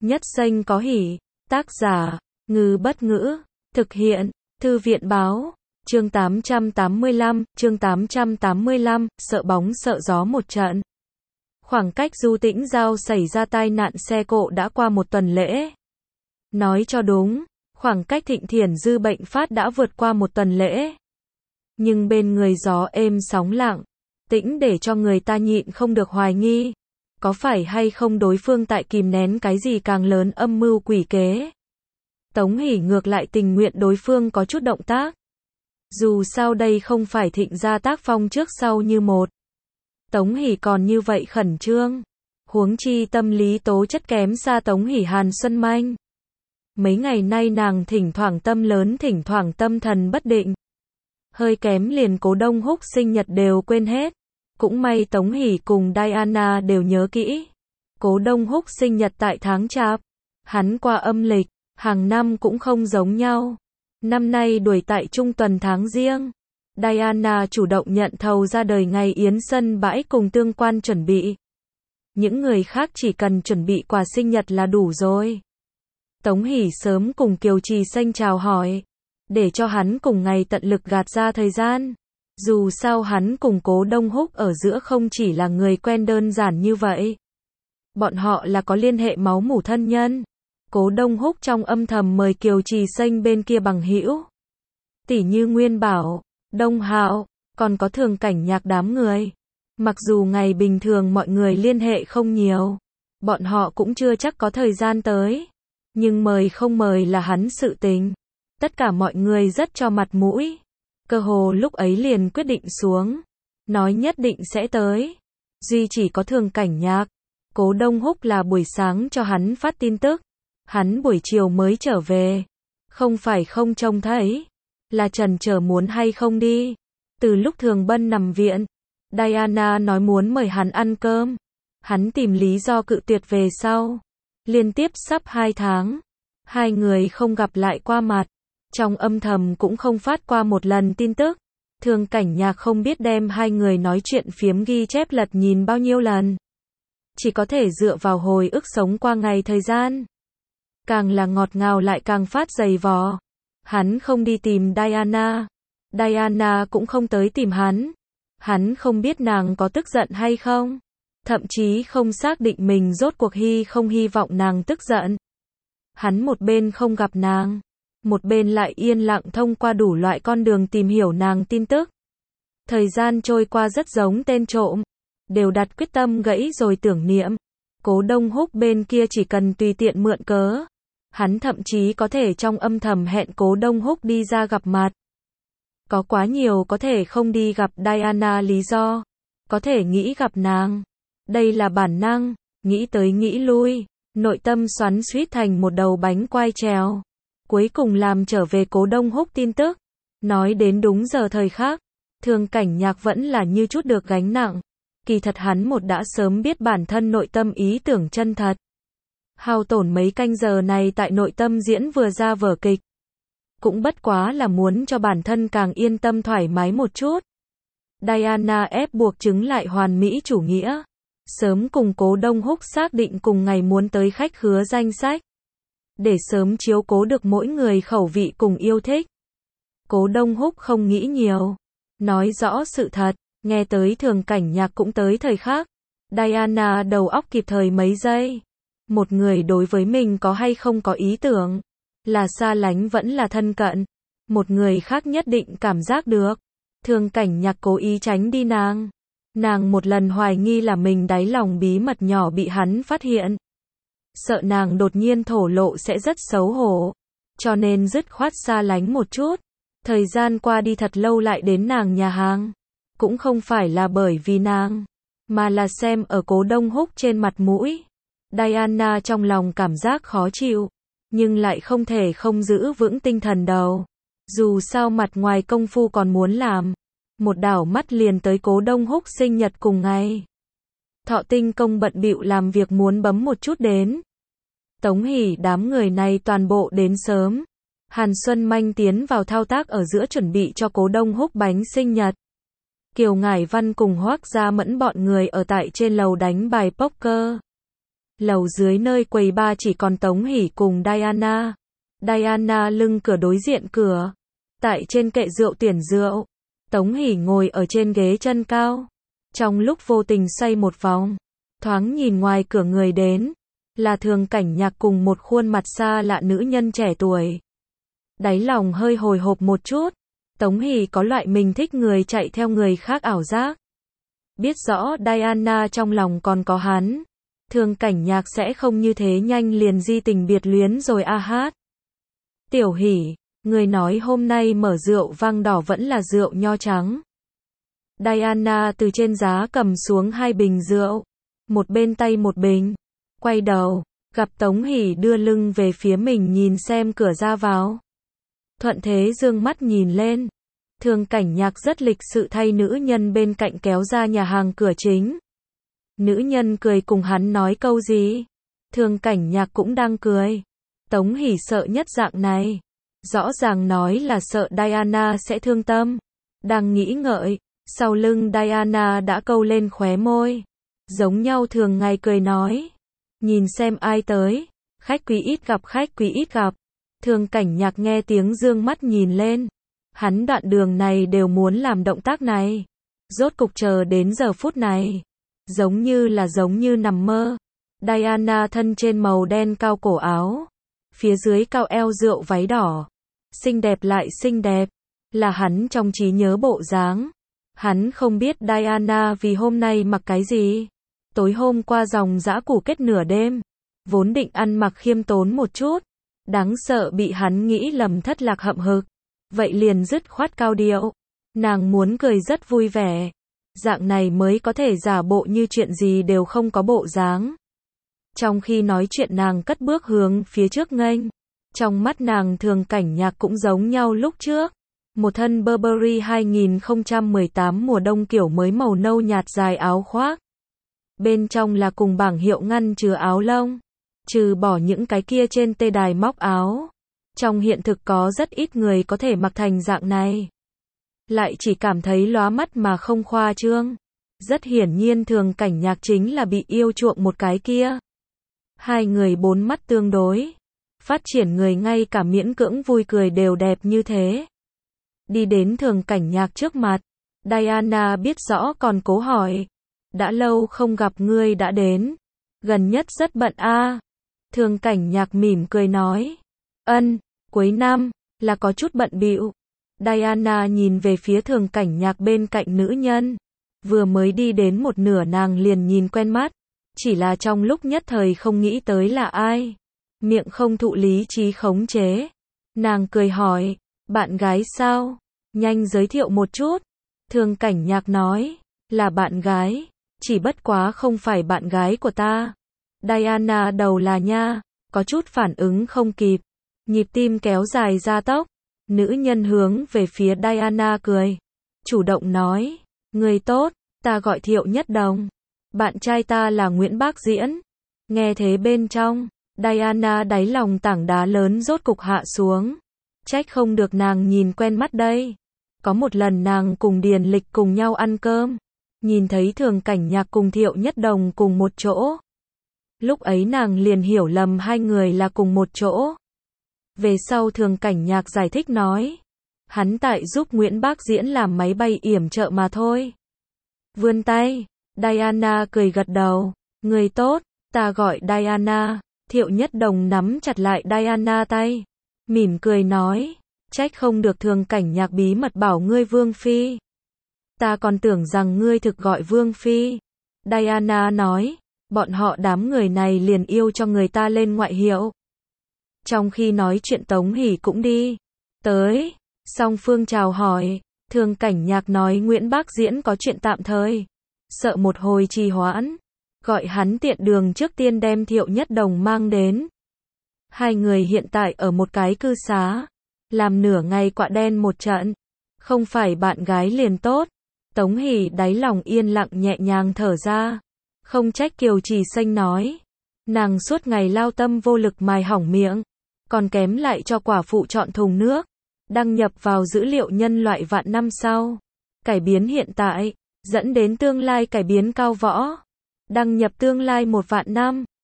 Nhất danh có hỷ. Tác giả, Ngư Bất Ngữ. Thực hiện, Thư viện Báo. Chương 885, sợ bóng sợ gió một trận. Khoảng cách Du Tĩnh Giao xảy ra tai nạn xe cộ đã qua một tuần lễ. Nói cho đúng, khoảng cách Thịnh Thiển Dư bệnh phát đã vượt qua một tuần lễ. Nhưng bên người gió êm sóng lặng, tĩnh để cho người ta nhịn không được hoài nghi. Có phải hay không đối phương tại kìm nén cái gì càng lớn âm mưu quỷ kế. Tống Hỷ ngược lại tình nguyện đối phương có chút động tác. Dù sao đây không phải Thịnh gia tác phong trước sau như một. Tống Hỷ còn như vậy khẩn trương. Huống chi tâm lý tố chất kém xa Tống Hỷ Hàn Xuân Manh. Mấy ngày nay nàng thỉnh thoảng tâm lớn thỉnh thoảng tâm thần bất định. Hơi kém liền Cố Đông Húc sinh nhật đều quên hết. Cũng may Tống Hỷ cùng Diana đều nhớ kỹ. Cố Đông Húc sinh nhật tại tháng Chạp. Hắn qua âm lịch, hàng năm cũng không giống nhau. Năm nay đuổi tại trung tuần tháng Giêng. Diana chủ động nhận thầu ra đời ngày yến sân bãi cùng tương quan chuẩn bị. Những người khác chỉ cần chuẩn bị quà sinh nhật là đủ rồi. Tống Hỷ sớm cùng Kiều Trì Xanh chào hỏi, để cho hắn cùng ngày tận lực gạt ra thời gian. Dù sao hắn cùng Cố Đông Húc ở giữa không chỉ là người quen đơn giản như vậy. Bọn họ là có liên hệ máu mủ thân nhân. Cố Đông Húc trong âm thầm mời Kiều Trì Xanh bên kia bằng hữu. Tỷ như Nguyên Bảo, Đông Hạo, còn có Thường Cảnh Nhạc đám người. Mặc dù ngày bình thường mọi người liên hệ không nhiều, bọn họ cũng chưa chắc có thời gian tới. Nhưng mời không mời là hắn sự tình. Tất cả mọi người rất cho mặt mũi. Cơ hồ lúc ấy liền quyết định xuống. Nói nhất định sẽ tới. Duy chỉ có Thường Cảnh Nhạc. Cố Đông Húc là buổi sáng cho hắn phát tin tức. Hắn buổi chiều mới trở về. Không phải không trông thấy. Là chần chờ muốn hay không đi. Từ lúc Thường Bân nằm viện, Diana nói muốn mời hắn ăn cơm. Hắn tìm lý do cự tuyệt về sau. Liên tiếp sắp 2 tháng. Hai người không gặp lại qua mặt. Trong âm thầm cũng không phát qua một lần tin tức. Thường Cảnh Nhạc không biết đem hai người nói chuyện phiếm ghi chép lật nhìn bao nhiêu lần. Chỉ có thể dựa vào hồi ức sống qua ngày thời gian. Càng là ngọt ngào lại càng phát dày vò. Hắn không đi tìm Diana. Diana cũng không tới tìm hắn. Hắn không biết nàng có tức giận hay không. Thậm chí không xác định mình rốt cuộc không hy vọng nàng tức giận. Hắn một bên không gặp nàng, một bên lại yên lặng thông qua đủ loại con đường tìm hiểu nàng tin tức. Thời gian trôi qua rất giống tên trộm, đều đặt quyết tâm gãy rồi tưởng niệm. Cố Đông Húc bên kia chỉ cần tùy tiện mượn cớ. Hắn thậm chí có thể trong âm thầm hẹn Cố Đông Húc đi ra gặp mặt. Có quá nhiều có thể không đi gặp Diana lý do. Có thể nghĩ gặp nàng. Đây là bản năng, nghĩ tới nghĩ lui. Nội tâm xoắn xuýt thành một đầu bánh quai trèo. Cuối cùng làm trở về Cố Đông Húc tin tức. Nói đến đúng giờ thời khác. Thường Cảnh Nhạc vẫn là như chút được gánh nặng. Kỳ thật hắn đã sớm biết bản thân nội tâm ý tưởng chân thật. Hao tổn mấy canh giờ này tại nội tâm diễn vừa ra vở kịch. Cũng bất quá là muốn cho bản thân càng yên tâm thoải mái một chút. Diana ép buộc chứng lại hoàn mỹ chủ nghĩa. Sớm cùng Cố Đông Húc xác định cùng ngày muốn tới khách khứa danh sách. Để sớm chiếu cố được mỗi người khẩu vị cùng yêu thích. Cố Đông Húc không nghĩ nhiều. Nói rõ sự thật, nghe tới Thường Cảnh Nhạc cũng tới thời khắc. Diana đầu óc kịp thời mấy giây. Một người đối với mình có hay không có ý tưởng. Là xa lánh vẫn là thân cận. Một người khác nhất định cảm giác được. Thường Cảnh Nhạc cố ý tránh đi nàng. Nàng một lần hoài nghi là mình đáy lòng bí mật nhỏ bị hắn phát hiện. Sợ nàng đột nhiên thổ lộ sẽ rất xấu hổ. Cho nên dứt khoát xa lánh một chút. Thời gian qua đi thật lâu lại đến nàng nhà hàng. Cũng không phải là bởi vì nàng, mà là xem ở Cố Đông Húc trên mặt mũi. Diana trong lòng cảm giác khó chịu. Nhưng lại không thể không giữ vững tinh thần đầu. Dù sao mặt ngoài công phu còn muốn làm. Một đảo mắt liền tới Cố Đông Húc sinh nhật cùng ngày. Thọ Tinh Công bận bịu làm việc muốn bấm một chút đến. Tống Hỷ đám người này toàn bộ đến sớm. Hàn Xuân Manh tiến vào thao tác ở giữa chuẩn bị cho Cố Đông Húc bánh sinh nhật. Kiều Ngải Văn cùng Hoắc Gia Mẫn bọn người ở tại trên lầu đánh bài poker. Lầu dưới nơi quầy bar chỉ còn Tống Hỷ cùng Diana. Diana lưng cửa đối diện cửa. Tại trên kệ rượu tuyển rượu. Tống Hỷ ngồi ở trên ghế chân cao. Trong lúc vô tình xoay một vòng, thoáng nhìn ngoài cửa người đến, là Thường Cảnh Nhạc cùng một khuôn mặt xa lạ nữ nhân trẻ tuổi. Đáy lòng hơi hồi hộp một chút, Tống Hỷ có loại mình thích người chạy theo người khác ảo giác. Biết rõ Diana trong lòng còn có hắn, Thường Cảnh Nhạc sẽ không như thế nhanh liền di tình biệt luyến rồi a hát. Tiểu Hỷ, người nói hôm nay mở rượu vang đỏ vẫn là rượu nho trắng. Diana từ trên giá cầm xuống 2 bình rượu, một bên tay một bình, quay đầu, gặp Tống Hỷ đưa lưng về phía mình nhìn xem cửa ra vào. Thuận thế dương mắt nhìn lên, Thường Cảnh Nhạc rất lịch sự thay nữ nhân bên cạnh kéo ra nhà hàng cửa chính. Nữ nhân cười cùng hắn nói câu gì, Thường Cảnh Nhạc cũng đang cười. Tống Hỷ sợ nhất dạng này, rõ ràng nói là sợ Diana sẽ thương tâm. Đang nghĩ ngợi, sau lưng Diana đã câu lên khóe môi, giống nhau thường ngày cười nói, nhìn xem ai tới, khách quý ít gặp, khách quý ít gặp. Thường Cảnh Nhạc nghe tiếng dương mắt nhìn lên, hắn đoạn đường này đều muốn làm động tác này, rốt cục chờ đến giờ phút này, giống như nằm mơ. Diana thân trên màu đen cao cổ áo, phía dưới cao eo rượu váy đỏ, xinh đẹp lại xinh đẹp, là hắn trong trí nhớ bộ dáng. Hắn không biết Diana vì hôm nay mặc cái gì. Tối hôm qua dòng dã củ kết nửa đêm, vốn định ăn mặc khiêm tốn một chút, đáng sợ bị hắn nghĩ lầm thất lạc hậm hực, vậy liền dứt khoát cao điệu. Nàng muốn cười rất vui vẻ, dạng này mới có thể giả bộ như chuyện gì đều không có bộ dáng. Trong khi nói chuyện nàng cất bước hướng phía trước nghênh, trong mắt nàng Thường Cảnh Nhạc cũng giống nhau lúc trước. Một thân Burberry 2018 mùa đông kiểu mới màu nâu nhạt dài áo khoác. Bên trong là cùng bảng hiệu ngăn chứa áo lông. Trừ bỏ những cái kia trên tê đài móc áo. Trong hiện thực có rất ít người có thể mặc thành dạng này. Lại chỉ cảm thấy lóa mắt mà không khoa trương. Rất hiển nhiên Thường Cảnh Nhạc chính là bị yêu chuộng một cái kia. Hai người bốn mắt tương đối. Phát triển người ngay cả miễn cưỡng vui cười đều đẹp như thế. Đi đến Thường Cảnh Nhạc trước mặt, Diana biết rõ còn cố hỏi, đã lâu không gặp ngươi đã đến, gần nhất rất bận a. Thường Cảnh Nhạc mỉm cười nói, cuối năm, là có chút bận bịu. Diana nhìn về phía Thường Cảnh Nhạc bên cạnh nữ nhân, vừa mới đi đến một nửa nàng liền nhìn quen mắt, chỉ là trong lúc nhất thời không nghĩ tới là ai, miệng không thụ lý trí khống chế. Nàng cười hỏi, bạn gái sao? Nhanh giới thiệu một chút. Thường Cảnh Nhạc nói, là bạn gái, chỉ bất quá không phải bạn gái của ta. Diana đầu là nha, có chút phản ứng không kịp, nhịp tim kéo dài ra tốc. Nữ nhân hướng về phía Diana cười, chủ động nói, người tốt, ta gọi Thiệu Nhất Đồng, bạn trai ta là Nguyễn Bác Diễn. Nghe thế bên trong, Diana đáy lòng tảng đá lớn rốt cục hạ xuống. Trách không được nàng nhìn quen mắt đây. Có một lần nàng cùng Điền Lịch cùng nhau ăn cơm, nhìn thấy Thường Cảnh Nhạc cùng Thiệu Nhất Đồng cùng một chỗ. Lúc ấy nàng liền hiểu lầm hai người là cùng một chỗ. Về sau Thường Cảnh Nhạc giải thích nói, hắn tại giúp Nguyễn Bác Diễn làm máy bay yểm trợ mà thôi. Vươn tay, Diana cười gật đầu, người tốt, ta gọi Diana. Thiệu Nhất Đồng nắm chặt lại Diana tay, mỉm cười nói, trách không được Thường Cảnh Nhạc bí mật bảo ngươi Vương Phi. Ta còn tưởng rằng ngươi thực gọi Vương Phi. Diana nói, bọn họ đám người này liền yêu cho người ta lên ngoại hiệu. Trong khi nói chuyện Tống Hỷ cũng đi tới, song phương chào hỏi. Thường Cảnh Nhạc nói Nguyễn Bác Diễn có chuyện tạm thời, sợ một hồi trì hoãn, gọi hắn tiện đường trước tiên đem Thiệu Nhất Đồng mang đến. Hai người hiện tại ở một cái cư xá, làm nửa ngày quạ đen một trận, không phải bạn gái liền tốt. Tống Hỷ đáy lòng yên lặng nhẹ nhàng thở ra, không trách Kiều Trì Xanh nói, nàng suốt ngày lao tâm vô lực mài hỏng miệng, còn kém lại cho quả phụ chọn thùng nước, đăng nhập vào dữ liệu nhân loại vạn năm sau, cải biến hiện tại, dẫn đến tương lai cải biến cao võ, đăng nhập tương lai 1 vạn năm.